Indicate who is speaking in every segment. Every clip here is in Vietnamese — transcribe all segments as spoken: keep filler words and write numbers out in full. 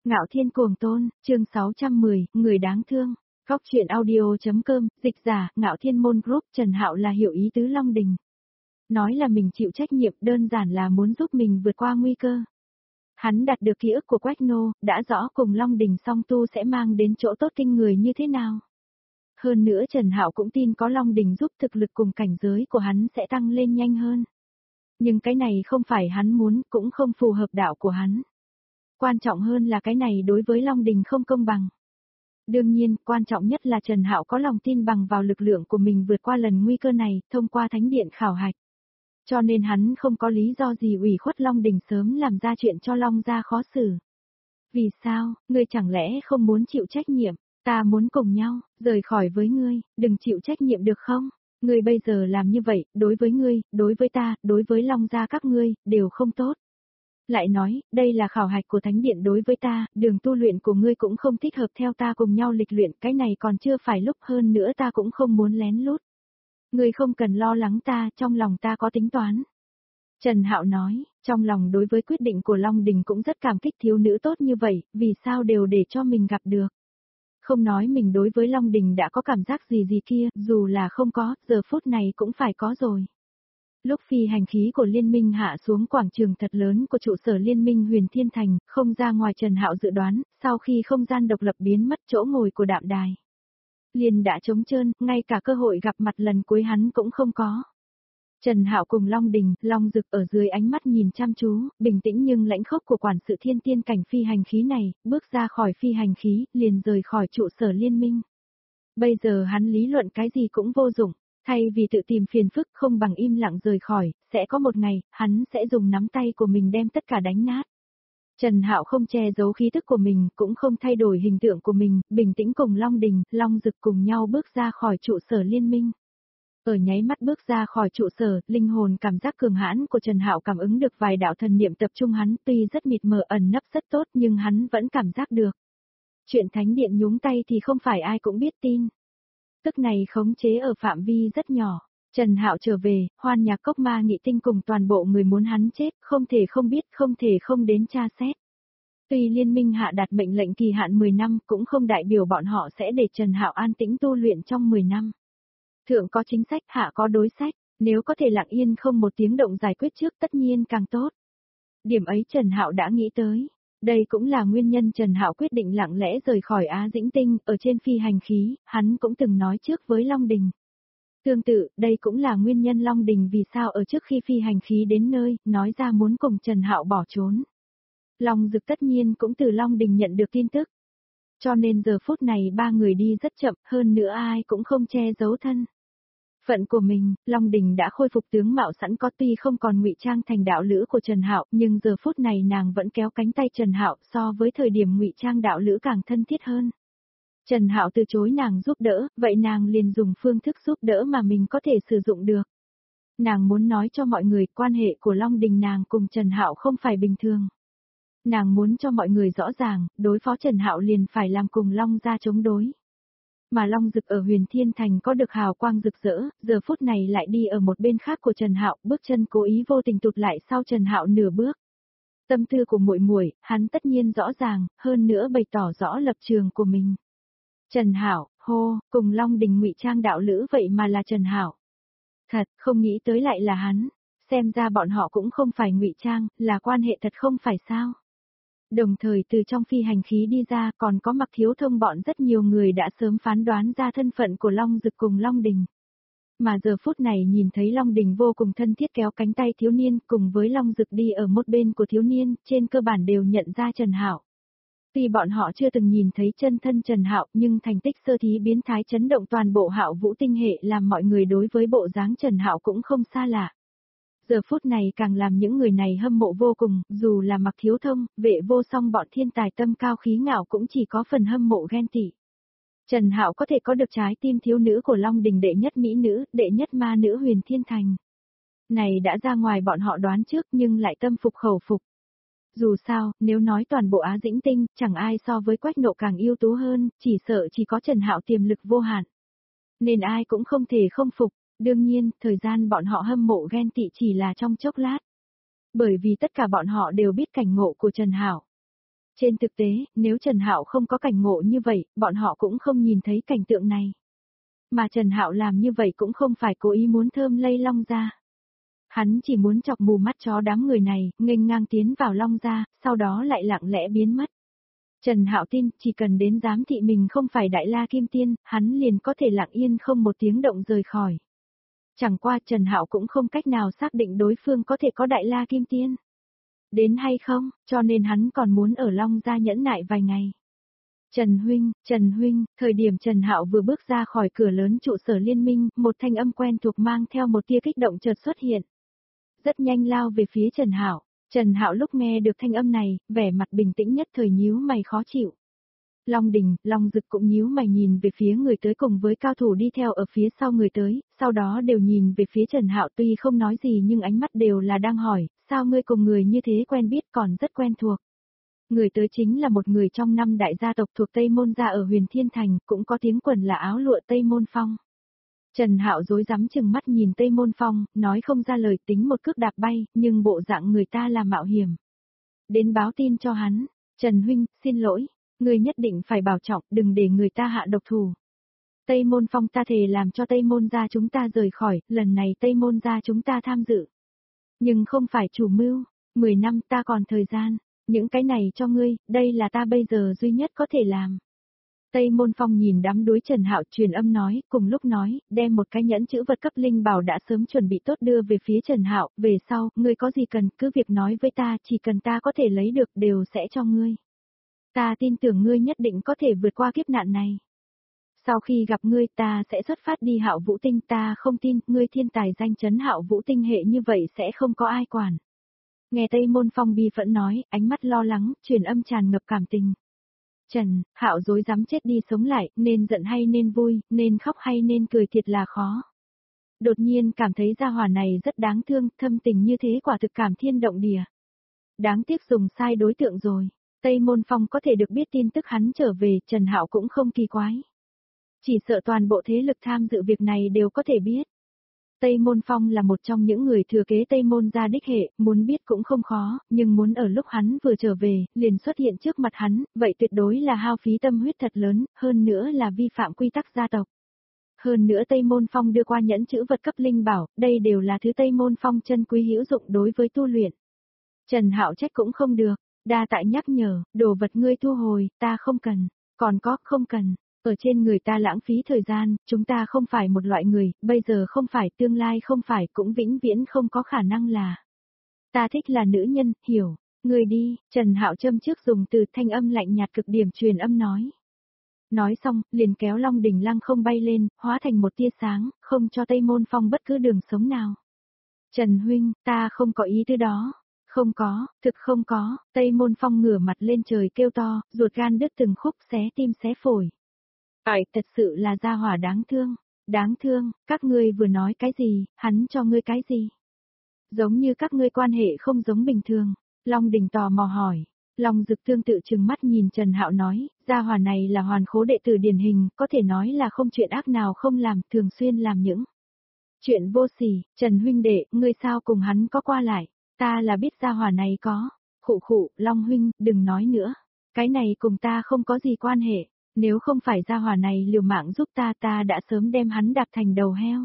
Speaker 1: Ngạo Thiên Cuồng Tôn, chương sáu trăm mười, người đáng thương. Góc truyện audio.com, dịch giả, Ngạo Thiên Môn Group, Trần Hạo là hiểu ý tứ Long Đình. Nói là mình chịu trách nhiệm, đơn giản là muốn giúp mình vượt qua nguy cơ. Hắn đạt được ký ức của Quách Nô, đã rõ cùng Long Đình song tu sẽ mang đến chỗ tốt kinh người như thế nào. Hơn nữa Trần Hạo cũng tin có Long Đình giúp thực lực cùng cảnh giới của hắn sẽ tăng lên nhanh hơn. Nhưng cái này không phải hắn muốn, cũng không phù hợp đạo của hắn. Quan trọng hơn là cái này đối với Long Đình không công bằng. Đương nhiên, quan trọng nhất là Trần Hạo có lòng tin bằng vào lực lượng của mình vượt qua lần nguy cơ này, thông qua thánh điện khảo hạch. Cho nên hắn không có lý do gì ủy khuất Long Đình sớm làm ra chuyện cho Long gia khó xử. Vì sao, ngươi chẳng lẽ không muốn chịu trách nhiệm, ta muốn cùng nhau, rời khỏi với ngươi, đừng chịu trách nhiệm được không? Ngươi bây giờ làm như vậy, đối với ngươi, đối với ta, đối với Long gia các ngươi, đều không tốt. Lại nói, đây là khảo hạch của thánh điện đối với ta, đường tu luyện của ngươi cũng không thích hợp theo ta cùng nhau lịch luyện, cái này còn chưa phải lúc, hơn nữa ta cũng không muốn lén lút. Ngươi không cần lo lắng ta, trong lòng ta có tính toán. Trần Hạo nói, trong lòng đối với quyết định của Long Đình cũng rất cảm kích, thiếu nữ tốt như vậy, vì sao đều để cho mình gặp được. Không nói mình đối với Long Đình đã có cảm giác gì gì kia, dù là không có, giờ phút này cũng phải có rồi. Lúc phi hành khí của liên minh hạ xuống quảng trường thật lớn của trụ sở liên minh Huyền Thiên Thành, không ra ngoài Trần Hạo dự đoán, sau khi không gian độc lập biến mất chỗ ngồi của đạm đài. Liền đã trống trơn, ngay cả cơ hội gặp mặt lần cuối hắn cũng không có. Trần Hạo cùng Long Đình, Long Dực ở dưới ánh mắt nhìn chăm chú, bình tĩnh nhưng lãnh khốc của quản sự thiên tiên cảnh phi hành khí này, bước ra khỏi phi hành khí, liền rời khỏi trụ sở liên minh. Bây giờ hắn lý luận cái gì cũng vô dụng. Thay vì tự tìm phiền phức không bằng im lặng rời khỏi, sẽ có một ngày, hắn sẽ dùng nắm tay của mình đem tất cả đánh nát. Trần Hạo không che giấu khí tức của mình, cũng không thay đổi hình tượng của mình, bình tĩnh cùng Long Đình, Long Dực cùng nhau bước ra khỏi trụ sở liên minh. Ở nháy mắt bước ra khỏi trụ sở, linh hồn cảm giác cường hãn của Trần Hạo cảm ứng được vài đạo thần niệm tập trung hắn, tuy rất mịt mờ ẩn nấp rất tốt nhưng hắn vẫn cảm giác được. Chuyện thánh điện nhúng tay thì không phải ai cũng biết tin. Tức này khống chế ở phạm vi rất nhỏ. Trần Hạo trở về, Hoan Nhạc Cốc Ma Nghị Tinh cùng toàn bộ người muốn hắn chết, không thể không biết, không thể không đến tra xét. Tuy liên minh hạ đạt mệnh lệnh kỳ hạn mười năm, cũng không đại biểu bọn họ sẽ để Trần Hạo an tĩnh tu luyện trong mười năm. Thượng có chính sách, hạ có đối sách, nếu có thể lặng yên không một tiếng động giải quyết trước tất nhiên càng tốt. Điểm ấy Trần Hạo đã nghĩ tới. Đây cũng là nguyên nhân Trần Hạo quyết định lặng lẽ rời khỏi Á Dĩnh Tinh, ở trên phi hành khí, hắn cũng từng nói trước với Long Đình. Tương tự, đây cũng là nguyên nhân Long Đình vì sao ở trước khi phi hành khí đến nơi, nói ra muốn cùng Trần Hạo bỏ trốn. Long Dực tất nhiên cũng từ Long Đình nhận được tin tức. Cho nên giờ phút này ba người đi rất chậm, hơn nữa ai cũng không che giấu thân phận của mình. Long Đình đã khôi phục tướng mạo sẵn có, tuy không còn ngụy trang thành đạo lữ của Trần Hạo, nhưng giờ phút này nàng vẫn kéo cánh tay Trần Hạo, so với thời điểm ngụy trang đạo lữ càng thân thiết hơn. Trần Hạo từ chối nàng giúp đỡ, vậy nàng liền dùng phương thức giúp đỡ mà mình có thể sử dụng được. Nàng muốn nói cho mọi người quan hệ của Long Đình nàng cùng Trần Hạo không phải bình thường. Nàng muốn cho mọi người rõ ràng, đối phó Trần Hạo liền phải làm cùng Long gia chống đối. Mà Long Dực ở Huyền Thiên Thành có được hào quang rực rỡ, giờ phút này lại đi ở một bên khác của Trần Hạo, bước chân cố ý vô tình tụt lại sau Trần Hạo nửa bước. Tâm tư của muội muội, hắn tất nhiên rõ ràng, hơn nữa bày tỏ rõ lập trường của mình. Trần Hạo, hô, cùng Long Đình ngụy trang đạo lữ vậy mà là Trần Hạo. Thật, không nghĩ tới lại là hắn, xem ra bọn họ cũng không phải ngụy trang, là quan hệ thật không phải sao? Đồng thời từ trong phi hành khí đi ra còn có Mặc Thiếu Thông bọn rất nhiều người đã sớm phán đoán ra thân phận của Long Dực cùng Long Đình. Mà giờ phút này nhìn thấy Long Đình vô cùng thân thiết kéo cánh tay thiếu niên cùng với Long Dực đi ở một bên của thiếu niên, trên cơ bản đều nhận ra Trần Hạo. Tuy bọn họ chưa từng nhìn thấy chân thân Trần Hạo nhưng thành tích sơ thí biến thái chấn động toàn bộ Hạo Vũ tinh hệ làm mọi người đối với bộ dáng Trần Hạo cũng không xa lạ. Giờ phút này càng làm những người này hâm mộ vô cùng, dù là Mặc Thiếu Thông, Vệ Vô Song bọn thiên tài tâm cao khí ngạo cũng chỉ có phần hâm mộ ghen tị. Trần Hạo có thể có được trái tim thiếu nữ của Long Đình đệ nhất mỹ nữ, đệ nhất ma nữ Huyền Thiên Thành. Này đã ra ngoài bọn họ đoán trước nhưng lại tâm phục khẩu phục. Dù sao, nếu nói toàn bộ Á Dĩnh Tinh, chẳng ai so với Quách Nộ càng ưu tú hơn, chỉ sợ chỉ có Trần Hạo tiềm lực vô hạn. Nên ai cũng không thể không phục. Đương nhiên, thời gian bọn họ hâm mộ ghen tị chỉ là trong chốc lát. Bởi vì tất cả bọn họ đều biết cảnh ngộ của Trần Hạo. Trên thực tế, nếu Trần Hạo không có cảnh ngộ như vậy, bọn họ cũng không nhìn thấy cảnh tượng này. Mà Trần Hạo làm như vậy cũng không phải cố ý muốn thơm lây Long gia. Hắn chỉ muốn chọc mù mắt chó đám người này, nghênh ngang tiến vào Long gia, sau đó lại lặng lẽ biến mất. Trần Hạo tin, chỉ cần đến giám thị mình không phải Đại La Kim Tiên, hắn liền có thể lặng yên không một tiếng động rời khỏi. Chẳng qua Trần Hạo cũng không cách nào xác định đối phương có thể có Đại La Kim Tiên đến hay không, cho nên hắn còn muốn ở Long gia nhẫn nại vài ngày. Trần huynh, Trần huynh, thời điểm Trần Hạo vừa bước ra khỏi cửa lớn trụ sở liên minh, một thanh âm quen thuộc mang theo một tia kích động chợt xuất hiện. Rất nhanh lao về phía Trần Hạo. Trần Hạo lúc nghe được thanh âm này, vẻ mặt bình tĩnh nhất thời nhíu mày khó chịu. Long Đình, Long Dực cũng nhíu mày nhìn về phía người tới cùng với cao thủ đi theo ở phía sau người tới, sau đó đều nhìn về phía Trần Hạo tuy không nói gì nhưng ánh mắt đều là đang hỏi, sao ngươi cùng người như thế quen biết còn rất quen thuộc. Người tới chính là một người trong năm đại gia tộc thuộc Tây Môn gia ở Huyền Thiên Thành, cũng có tiếng quần là áo lụa Tây Môn Phong. Trần Hạo rối rắm chừng mắt nhìn Tây Môn Phong, nói không ra lời tính một cước đạp bay, nhưng bộ dạng người ta là mạo hiểm. Đến báo tin cho hắn, Trần huynh, xin lỗi, người nhất định phải bảo trọng, đừng để người ta hạ độc thủ. Tây Môn Phong ta thề làm cho Tây Môn gia chúng ta rời khỏi, lần này Tây Môn gia chúng ta tham dự. Nhưng không phải chủ mưu, mười năm ta còn thời gian, những cái này cho ngươi, đây là ta bây giờ duy nhất có thể làm. Tây Môn Phong nhìn đám đối Trần Hạo truyền âm nói, cùng lúc nói, đem một cái nhẫn chữ vật cấp linh bảo đã sớm chuẩn bị tốt đưa về phía Trần Hạo, về sau, ngươi có gì cần, cứ việc nói với ta, chỉ cần ta có thể lấy được đều sẽ cho ngươi. Ta tin tưởng ngươi nhất định có thể vượt qua kiếp nạn này. Sau khi gặp ngươi ta sẽ xuất phát đi Hạo Vũ Tinh, ta không tin, ngươi thiên tài danh chấn Hạo Vũ Tinh hệ như vậy sẽ không có ai quản. Nghe Tây Môn Phong bi phẫn nói, ánh mắt lo lắng, truyền âm tràn ngập cảm tình. Trần, Hạo dối dám chết đi sống lại, nên giận hay nên vui, nên khóc hay nên cười thiệt là khó. Đột nhiên cảm thấy gia hỏa này rất đáng thương, thâm tình như thế quả thực cảm thiên động địa. Đáng tiếc dùng sai đối tượng rồi. Tây Môn Phong có thể được biết tin tức hắn trở về, Trần Hạo cũng không kỳ quái. Chỉ sợ toàn bộ thế lực tham dự việc này đều có thể biết. Tây Môn Phong là một trong những người thừa kế Tây Môn gia đích hệ, muốn biết cũng không khó, nhưng muốn ở lúc hắn vừa trở về, liền xuất hiện trước mặt hắn, vậy tuyệt đối là hao phí tâm huyết thật lớn, hơn nữa là vi phạm quy tắc gia tộc. Hơn nữa Tây Môn Phong đưa qua nhẫn chữ vật cấp linh bảo, đây đều là thứ Tây Môn Phong chân quý hữu dụng đối với tu luyện. Trần Hạo trách cũng không được, đa tại nhắc nhở, đồ vật ngươi thu hồi, ta không cần, còn có, không cần. Ở trên người ta lãng phí thời gian, chúng ta không phải một loại người, bây giờ không phải, tương lai không phải, cũng vĩnh viễn không có khả năng là. Ta thích là nữ nhân, hiểu, người đi, Trần Hạo châm trước dùng từ thanh âm lạnh nhạt cực điểm truyền âm nói. Nói xong, liền kéo Long Đỉnh Lăng không bay lên, hóa thành một tia sáng, không cho Tây Môn Phong bất cứ đường sống nào. Trần huynh, ta không có ý tứ đó. Không có, thực không có, Tây Môn Phong ngửa mặt lên trời kêu to, ruột gan đứt từng khúc xé tim xé phổi. Ải, thật sự là gia hỏa đáng thương, đáng thương, các ngươi vừa nói cái gì, hắn cho ngươi cái gì? Giống như các ngươi quan hệ không giống bình thường, Long Đình tò mò hỏi, Long Dực tương tự trừng mắt nhìn Trần Hạo nói, gia hỏa này là hoàn khố đệ tử điển hình, có thể nói là không chuyện ác nào không làm, thường xuyên làm những chuyện vô sỉ, Trần huynh đệ, ngươi sao cùng hắn có qua lại, ta là biết gia hỏa này có, khụ khụ, Long huynh, đừng nói nữa, cái này cùng ta không có gì quan hệ. Nếu không phải gia hỏa này liều mạng giúp ta ta đã sớm đem hắn đạp thành đầu heo.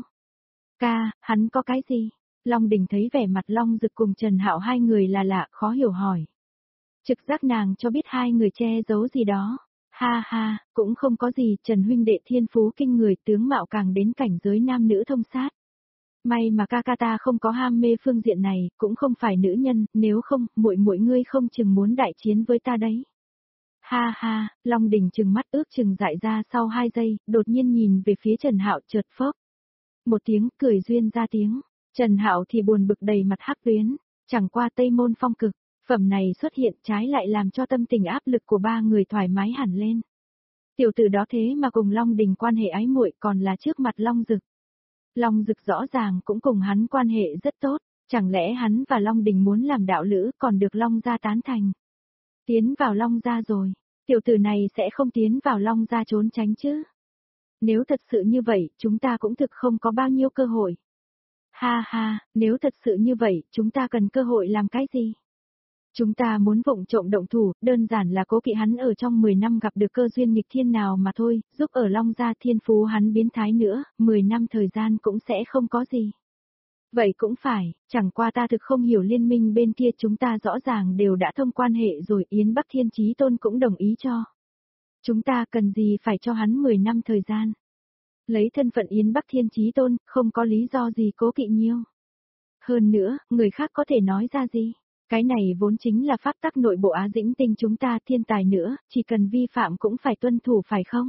Speaker 1: Ca, hắn có cái gì? Long Đình thấy vẻ mặt Long Dực cùng Trần Hạo hai người là lạ, khó hiểu hỏi. Trực giác nàng cho biết hai người che giấu gì đó. Ha ha, cũng không có gì, Trần huynh đệ thiên phú kinh người, tướng mạo càng đến cảnh giới nam nữ thông sát. May mà ca ca ta không có ham mê phương diện này, cũng không phải nữ nhân, nếu không, muội muội ngươi không chừng muốn đại chiến với ta đấy. Ha ha, Long Đình trừng mắt ước chừng dại ra sau hai giây, đột nhiên nhìn về phía Trần Hạo chợt phớp. Một tiếng cười duyên ra tiếng, Trần Hạo thì buồn bực đầy mặt hắc tuyến, chẳng qua Tây Môn Phong cực, phẩm này xuất hiện trái lại làm cho tâm tình áp lực của ba người thoải mái hẳn lên. Tiểu tử đó thế mà cùng Long Đình quan hệ ái muội còn là trước mặt Long Dực. Long Dực rõ ràng cũng cùng hắn quan hệ rất tốt, chẳng lẽ hắn và Long Đình muốn làm đạo lữ còn được Long gia tán thành. Tiến vào Long gia rồi, tiểu tử này sẽ không tiến vào Long gia trốn tránh chứ. Nếu thật sự như vậy, chúng ta cũng thực không có bao nhiêu cơ hội. Ha ha, nếu thật sự như vậy, chúng ta cần cơ hội làm cái gì? Chúng ta muốn vụng trộm động thủ, đơn giản là cố kỵ hắn ở trong mười năm gặp được cơ duyên nghịch thiên nào mà thôi, giúp ở Long Gia thiên phú hắn biến thái nữa, mười năm thời gian cũng sẽ không có gì. Vậy cũng phải, chẳng qua ta thực không hiểu liên minh bên kia chúng ta rõ ràng đều đã thông quan hệ rồi, Yến Bắc Thiên Chí Tôn cũng đồng ý cho. Chúng ta cần gì phải cho hắn mười năm thời gian. Lấy thân phận Yến Bắc Thiên Chí Tôn, không có lý do gì cố kỵ nhiêu. Hơn nữa, người khác có thể nói ra gì? Cái này vốn chính là pháp tắc nội bộ Á Dĩnh Tinh chúng ta, thiên tài nữa, chỉ cần vi phạm cũng phải tuân thủ phải không?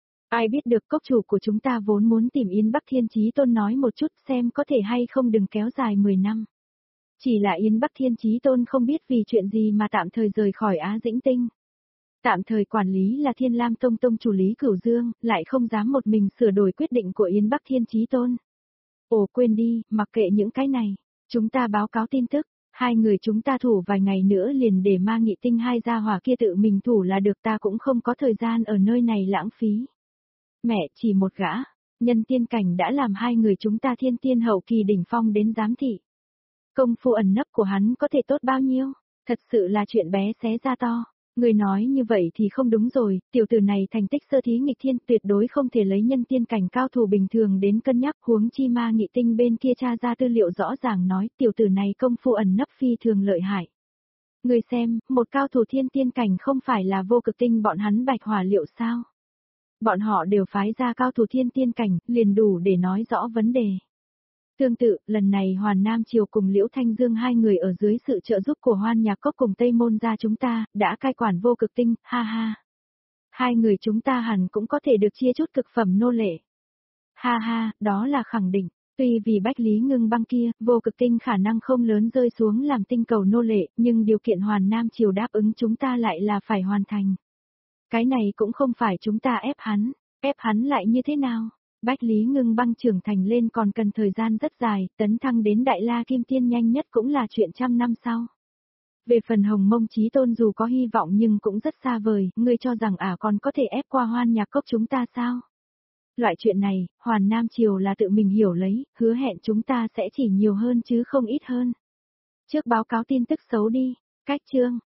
Speaker 1: Ai biết được cốc chủ của chúng ta vốn muốn tìm Yến Bắc Thiên Chí Tôn nói một chút xem có thể hay không đừng kéo dài mười năm. Chỉ là Yến Bắc Thiên Chí Tôn không biết vì chuyện gì mà tạm thời rời khỏi Á Dĩnh Tinh. Tạm thời quản lý là Thiên Lam Tông Tông chủ Lý Cửu Dương, lại không dám một mình sửa đổi quyết định của Yến Bắc Thiên Chí Tôn. Ồ quên đi, mặc kệ những cái này. Chúng ta báo cáo tin tức, hai người chúng ta thủ vài ngày nữa liền để Ma Nghị Tinh hai gia hỏa kia tự mình thủ là được, ta cũng không có thời gian ở nơi này lãng phí. Mẹ, chỉ một gã, nhân tiên cảnh đã làm hai người chúng ta thiên tiên hậu kỳ đỉnh phong đến giám thị. Công phu ẩn nấp của hắn có thể tốt bao nhiêu, thật sự là chuyện bé xé ra to. Người nói như vậy thì không đúng rồi, tiểu tử này thành tích sơ thí nghịch thiên tuyệt đối không thể lấy nhân tiên cảnh cao thủ bình thường đến cân nhắc, huống chi Ma Nghị Tinh bên kia tra ra tư liệu rõ ràng nói tiểu tử này công phu ẩn nấp phi thường lợi hại. Người xem, một cao thủ thiên tiên cảnh không phải là Vô Cực Tinh bọn hắn bạch hỏa liệu sao? Bọn họ đều phái ra cao thủ thiên tiên cảnh, liền đủ để nói rõ vấn đề. Tương tự, lần này Hoàn Nam Triều cùng Liễu Thanh Dương hai người ở dưới sự trợ giúp của Hoan Nhạc Cốc cùng Tây Môn gia chúng ta, đã cai quản Vô Cực Tinh, ha ha. Hai người chúng ta hẳn cũng có thể được chia chút cực phẩm nô lệ. Ha ha, đó là khẳng định, tuy vì Bách Lý Ngưng Băng kia, Vô Cực Tinh khả năng không lớn rơi xuống làm tinh cầu nô lệ, nhưng điều kiện Hoàn Nam Triều đáp ứng chúng ta lại là phải hoàn thành. Cái này cũng không phải chúng ta ép hắn, ép hắn lại như thế nào? Bách Lý Ngưng Băng trưởng thành lên còn cần thời gian rất dài, tấn thăng đến Đại La Kim Tiên nhanh nhất cũng là chuyện trăm năm sau. Về phần Hồng Mông Chí Tôn dù có hy vọng nhưng cũng rất xa vời, ngươi cho rằng ả à còn có thể ép qua Hoan Nhạc Cốc chúng ta sao? Loại chuyện này, Hoàn Nam Triều là tự mình hiểu lấy, hứa hẹn chúng ta sẽ chỉ nhiều hơn chứ không ít hơn. Trước báo cáo tin tức xấu đi, cách chương.